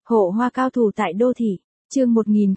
Hộ hoa cao thủ tại đô thị, chương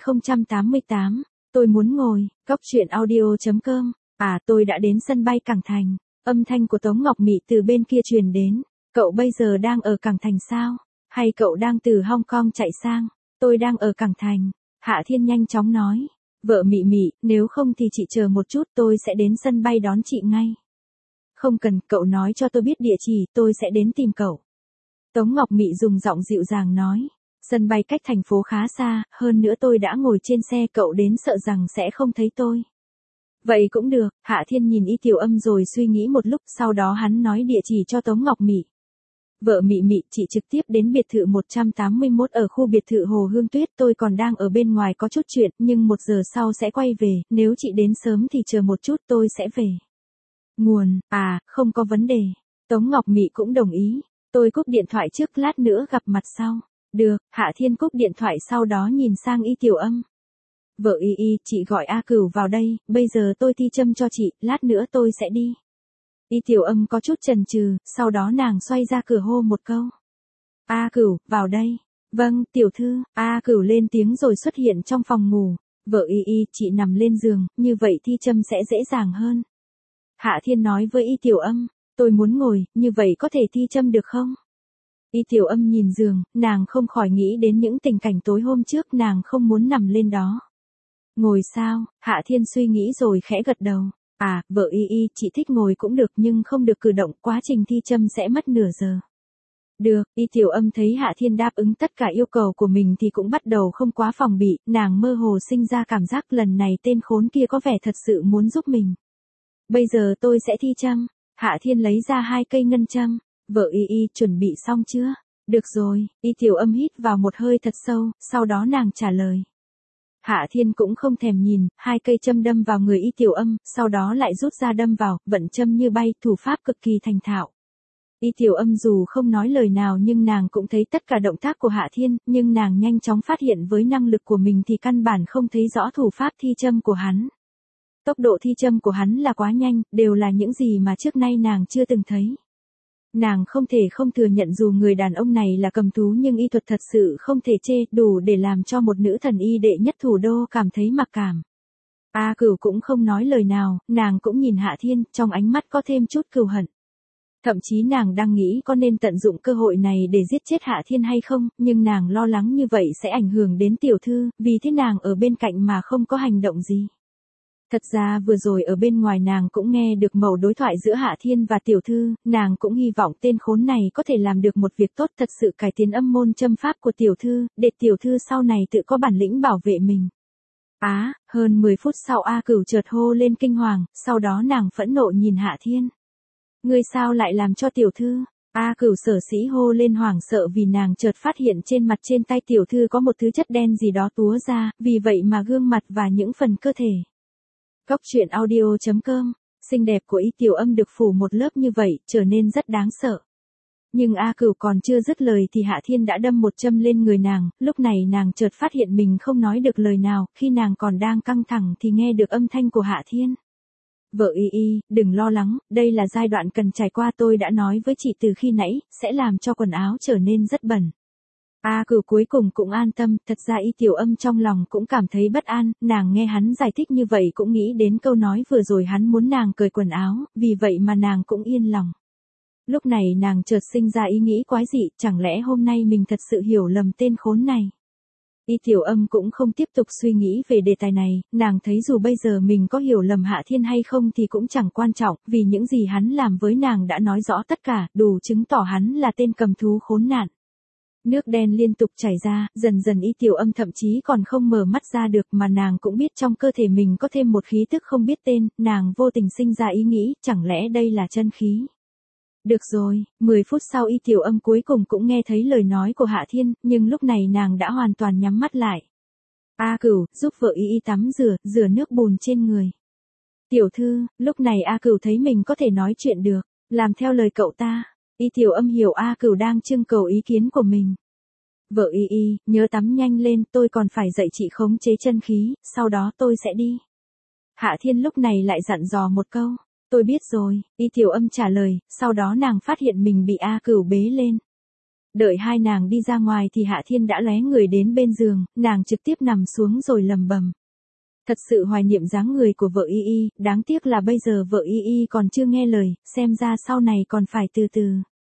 1088, tôi muốn ngồi, góc chuyện audio.com, tôi đã đến sân bay Cảng Thành, âm thanh của Tống Ngọc Mị từ bên kia truyền đến, cậu bây giờ đang ở Cảng Thành sao? Hay cậu đang từ Hong Kong chạy sang? Tôi đang ở Cảng Thành, Hạ Thiên nhanh chóng nói, vợ Mị Mị, nếu không thì chị chờ một chút tôi sẽ đến sân bay đón chị ngay. Không cần, cậu nói cho tôi biết địa chỉ, tôi sẽ đến tìm cậu. Tống Ngọc Mị dùng giọng dịu dàng nói. Sân bay cách thành phố khá xa, hơn nữa tôi đã ngồi trên xe, cậu đến sợ rằng sẽ không thấy tôi. Vậy cũng được, Hạ Thiên nhìn Y Tiểu Âm rồi suy nghĩ một lúc, sau đó hắn nói địa chỉ cho Tống Ngọc Mị. Vợ Mị Mị, chị trực tiếp đến biệt thự 181 ở khu biệt thự Hồ Hương Tuyết, tôi còn đang ở bên ngoài có chút chuyện, nhưng 1 giờ sau sẽ quay về, nếu chị đến sớm thì chờ một chút tôi sẽ về. Nguồn, không có vấn đề. Tống Ngọc Mị cũng đồng ý, tôi cúp điện thoại trước, lát nữa gặp mặt sau. Được, Hạ Thiên cúp điện thoại sau đó nhìn sang Y Tiểu Âm. Vợ Y, chị gọi A Cửu vào đây, bây giờ tôi thi châm cho chị, lát nữa tôi sẽ đi. Y Tiểu Âm có chút chần chừ, sau đó nàng xoay ra cửa hô một câu. A Cửu, vào đây. Vâng, tiểu thư, A Cửu lên tiếng rồi xuất hiện trong phòng ngủ. Vợ Y, chị nằm lên giường, như vậy thi châm sẽ dễ dàng hơn. Hạ Thiên nói với Y Tiểu Âm, tôi muốn ngồi, như vậy có thể thi châm được không? Y Tiểu Âm nhìn giường, nàng không khỏi nghĩ đến những tình cảnh tối hôm trước, nàng không muốn nằm lên đó. Ngồi sao? Hạ Thiên suy nghĩ rồi khẽ gật đầu. Vợ Y, chị thích ngồi cũng được nhưng không được cử động, quá trình thi châm sẽ mất nửa giờ. Được, Y Tiểu Âm thấy Hạ Thiên đáp ứng tất cả yêu cầu của mình thì cũng bắt đầu không quá phòng bị, nàng mơ hồ sinh ra cảm giác lần này tên khốn kia có vẻ thật sự muốn giúp mình. Bây giờ tôi sẽ thi châm. Hạ Thiên lấy ra 2 cây ngân châm. Vợ Y, chuẩn bị xong chưa? Được rồi, Y Tiểu Âm hít vào một hơi thật sâu, sau đó nàng trả lời. Hạ Thiên cũng không thèm nhìn, 2 cây châm đâm vào người Y Tiểu Âm, sau đó lại rút ra đâm vào, vận châm như bay, thủ pháp cực kỳ thành thạo. Y Tiểu Âm dù không nói lời nào nhưng nàng cũng thấy tất cả động tác của Hạ Thiên, nhưng nàng nhanh chóng phát hiện với năng lực của mình thì căn bản không thấy rõ thủ pháp thi châm của hắn. Tốc độ thi châm của hắn là quá nhanh, đều là những gì mà trước nay nàng chưa từng thấy. Nàng không thể không thừa nhận dù người đàn ông này là cầm thú nhưng y thuật thật sự không thể chê, đủ để làm cho một nữ thần y đệ nhất thủ đô cảm thấy mặc cảm. A Cửu cũng không nói lời nào, nàng cũng nhìn Hạ Thiên, trong ánh mắt có thêm chút cừu hận. Thậm chí nàng đang nghĩ có nên tận dụng cơ hội này để giết chết Hạ Thiên hay không, nhưng nàng lo lắng như vậy sẽ ảnh hưởng đến tiểu thư, vì thế nàng ở bên cạnh mà không có hành động gì. Thật ra vừa rồi ở bên ngoài nàng cũng nghe được mẩu đối thoại giữa Hạ Thiên và tiểu thư, nàng cũng hy vọng tên khốn này có thể làm được một việc tốt, thật sự cải tiến âm môn châm pháp của tiểu thư, để tiểu thư sau này tự có bản lĩnh bảo vệ mình. Hơn 10 phút sau A Cửu chợt hô lên kinh hoàng, sau đó nàng phẫn nộ nhìn Hạ Thiên. Ngươi sao lại làm cho tiểu thư? A Cửu sở sĩ hô lên hoảng sợ vì nàng chợt phát hiện trên mặt trên tay tiểu thư có một thứ chất đen gì đó túa ra, vì vậy mà gương mặt và những phần cơ thể. Góc chuyện audio.com, xinh đẹp của Y Tiểu Âm được phủ một lớp như vậy, trở nên rất đáng sợ. Nhưng A Cửu còn chưa dứt lời thì Hạ Thiên đã đâm một châm lên người nàng, lúc này nàng chợt phát hiện mình không nói được lời nào, khi nàng còn đang căng thẳng thì nghe được âm thanh của Hạ Thiên. Vợ Y, đừng lo lắng, đây là giai đoạn cần trải qua, tôi đã nói với chị từ khi nãy, sẽ làm cho quần áo trở nên rất bẩn. A Cửu cuối cùng cũng an tâm, thật ra Y Tiểu Âm trong lòng cũng cảm thấy bất an, nàng nghe hắn giải thích như vậy cũng nghĩ đến câu nói vừa rồi hắn muốn nàng cởi quần áo, vì vậy mà nàng cũng yên lòng. Lúc này nàng chợt sinh ra ý nghĩ quái dị, chẳng lẽ hôm nay mình thật sự hiểu lầm tên khốn này. Y Tiểu Âm cũng không tiếp tục suy nghĩ về đề tài này, nàng thấy dù bây giờ mình có hiểu lầm Hạ Thiên hay không thì cũng chẳng quan trọng, vì những gì hắn làm với nàng đã nói rõ tất cả, đủ chứng tỏ hắn là tên cầm thú khốn nạn. Nước đen liên tục chảy ra, dần dần Y Tiểu Âm thậm chí còn không mở mắt ra được mà nàng cũng biết trong cơ thể mình có thêm một khí tức không biết tên, nàng vô tình sinh ra ý nghĩ, chẳng lẽ đây là chân khí. Được rồi, 10 phút sau Y Tiểu Âm cuối cùng cũng nghe thấy lời nói của Hạ Thiên, nhưng lúc này nàng đã hoàn toàn nhắm mắt lại. A Cửu, giúp vợ Y tắm rửa nước bùn trên người. Tiểu thư, lúc này A Cửu thấy mình có thể nói chuyện được, làm theo lời cậu ta. Y Tiểu Âm hiểu A Cửu đang trưng cầu ý kiến của mình. Vợ Y, nhớ tắm nhanh lên, tôi còn phải dạy chị khống chế chân khí, sau đó tôi sẽ đi. Hạ Thiên lúc này lại dặn dò một câu. Tôi biết rồi, Y Tiểu Âm trả lời, sau đó nàng phát hiện mình bị A Cửu bế lên. Đợi hai nàng đi ra ngoài thì Hạ Thiên đã lóe người đến bên giường, nàng trực tiếp nằm xuống rồi lầm bầm. Thật sự hoài niệm dáng người của vợ Y Y, đáng tiếc là bây giờ vợ Y Y còn chưa nghe lời, xem ra sau này còn phải từ từ.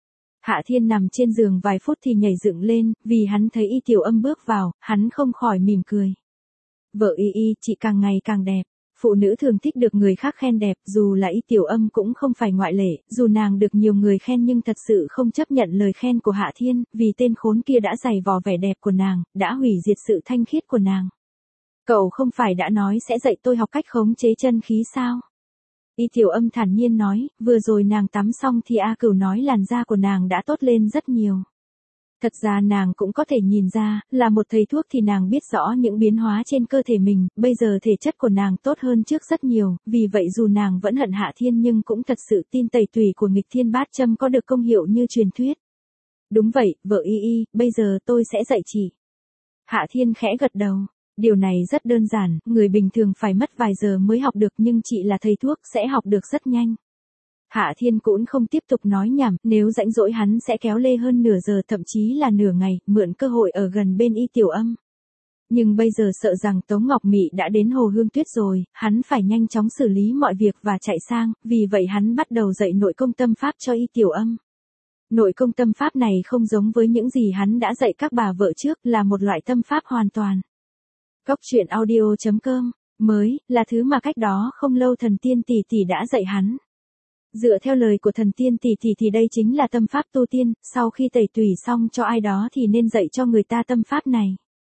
Hạ Thiên nằm trên giường vài phút thì nhảy dựng lên, vì hắn thấy Y Tiểu Âm bước vào, hắn không khỏi mỉm cười. Vợ Y Y, chị càng ngày càng đẹp. Phụ nữ thường thích được người khác khen đẹp, dù là Y Tiểu Âm cũng không phải ngoại lệ, dù nàng được nhiều người khen nhưng thật sự không chấp nhận lời khen của Hạ Thiên, vì tên khốn kia đã giày vò vẻ đẹp của nàng, đã hủy diệt sự thanh khiết của nàng. Cậu không phải đã nói sẽ dạy tôi học cách khống chế chân khí sao? Y Tiểu Âm thản nhiên nói, vừa rồi nàng tắm xong thì A Cửu nói làn da của nàng đã tốt lên rất nhiều. Thật ra nàng cũng có thể nhìn ra, là một thầy thuốc thì nàng biết rõ những biến hóa trên cơ thể mình, bây giờ thể chất của nàng tốt hơn trước rất nhiều, vì vậy dù nàng vẫn hận Hạ Thiên nhưng cũng thật sự tin tẩy tùy của nghịch thiên bát châm có được công hiệu như truyền thuyết. Đúng vậy, vợ Y Y, bây giờ tôi sẽ dạy chị. Hạ Thiên khẽ gật đầu. Điều này rất đơn giản, người bình thường phải mất vài giờ mới học được nhưng chị là thầy thuốc sẽ học được rất nhanh. Hạ Thiên cũng không tiếp tục nói nhảm, nếu rảnh rỗi hắn sẽ kéo lê hơn nửa giờ thậm chí là nửa ngày, mượn cơ hội ở gần bên Y Tiểu Âm. Nhưng bây giờ sợ rằng Tống Ngọc Mị đã đến Hồ Hương Tuyết rồi, hắn phải nhanh chóng xử lý mọi việc và chạy sang, vì vậy hắn bắt đầu dạy nội công tâm pháp cho Y Tiểu Âm. Nội công tâm pháp này không giống với những gì hắn đã dạy các bà vợ trước, là một loại tâm pháp hoàn toàn. Cốc truyện audio.com, mới, là thứ mà cách đó không lâu thần tiên tỷ tỷ đã dạy hắn. Dựa theo lời của thần tiên tỷ tỷ thì đây chính là tâm pháp tu tiên, sau khi tẩy tùy xong cho ai đó thì nên dạy cho người ta tâm pháp này.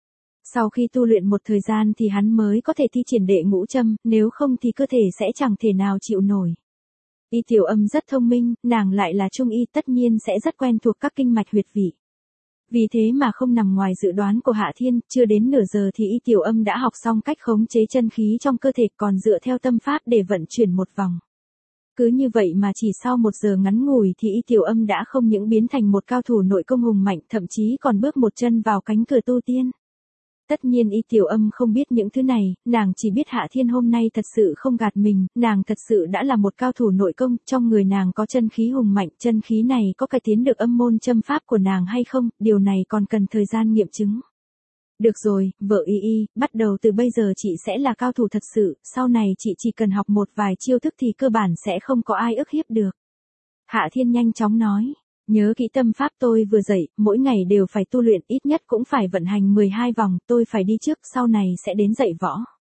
Sau khi tu luyện một thời gian thì hắn mới có thể thi triển đệ ngũ châm, nếu không thì cơ thể sẽ chẳng thể nào chịu nổi. Y Tiểu Âm rất thông minh, nàng lại là trung y tất nhiên sẽ rất quen thuộc các kinh mạch huyệt vị. Vì thế mà không nằm ngoài dự đoán của Hạ Thiên, chưa đến nửa giờ thì Y Tiểu Âm đã học xong cách khống chế chân khí trong cơ thể còn dựa theo tâm pháp để vận chuyển một vòng. Cứ như vậy mà chỉ sau một giờ ngắn ngủi thì Y Tiểu Âm đã không những biến thành một cao thủ nội công hùng mạnh thậm chí còn bước một chân vào cánh cửa tu tiên. Tất nhiên Y Tiểu Âm không biết những thứ này, nàng chỉ biết Hạ Thiên hôm nay thật sự không gạt mình, nàng thật sự đã là một cao thủ nội công, trong người nàng có chân khí hùng mạnh, chân khí này có cải tiến được âm môn châm pháp của nàng hay không, điều này còn cần thời gian nghiệm chứng. Được rồi, vợ Y Y, bắt đầu từ bây giờ chị sẽ là cao thủ thật sự, sau này chị chỉ cần học một vài chiêu thức thì cơ bản sẽ không có ai ức hiếp được. Hạ Thiên nhanh chóng nói. Nhớ kỹ tâm pháp tôi vừa dạy, mỗi ngày đều phải tu luyện ít nhất cũng phải vận hành 12 vòng, tôi phải đi trước, sau này sẽ đến dạy võ.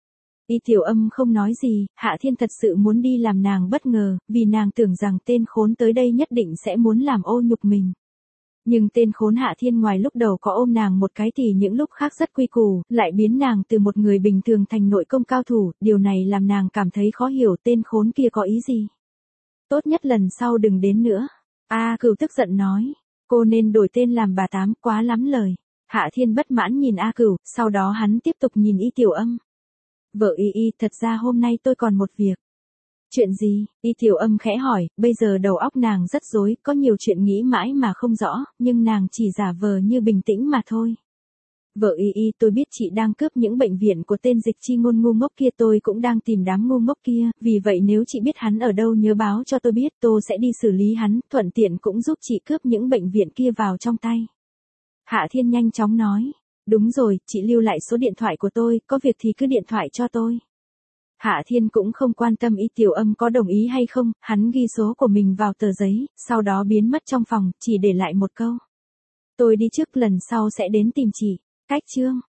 Y Tiểu Âm không nói gì, Hạ Thiên thật sự muốn đi làm nàng bất ngờ, vì nàng tưởng rằng tên khốn tới đây nhất định sẽ muốn làm ô nhục mình. Nhưng tên khốn Hạ Thiên ngoài lúc đầu có ôm nàng một cái thì những lúc khác rất quy củ, lại biến nàng từ một người bình thường thành nội công cao thủ, điều này làm nàng cảm thấy khó hiểu tên khốn kia có ý gì. Tốt nhất lần sau đừng đến nữa. A Cửu tức giận nói, cô nên đổi tên làm bà Tám, quá lắm lời. Hạ Thiên bất mãn nhìn A Cửu, sau đó hắn tiếp tục nhìn Y Tiểu Âm. Vợ Y Y, thật ra hôm nay tôi còn một việc. Chuyện gì? Y Tiểu Âm khẽ hỏi, bây giờ đầu óc nàng rất rối, có nhiều chuyện nghĩ mãi mà không rõ, nhưng nàng chỉ giả vờ như bình tĩnh mà thôi. Vợ Y Y, tôi biết chị đang cướp những bệnh viện của tên Dịch Chi Ngôn ngu ngốc kia, tôi cũng đang tìm đám ngu ngốc kia, vì vậy nếu chị biết hắn ở đâu nhớ báo cho tôi biết, tôi sẽ đi xử lý hắn, thuận tiện cũng giúp chị cướp những bệnh viện kia vào trong tay. Hạ Thiên nhanh chóng nói, đúng rồi, chị lưu lại số điện thoại của tôi, có việc thì cứ điện thoại cho tôi. Hạ Thiên cũng không quan tâm Y Tiểu Âm có đồng ý hay không, hắn ghi số của mình vào tờ giấy, sau đó biến mất trong phòng, chỉ để lại một câu. Tôi đi trước, lần sau sẽ đến tìm chị. Cách chương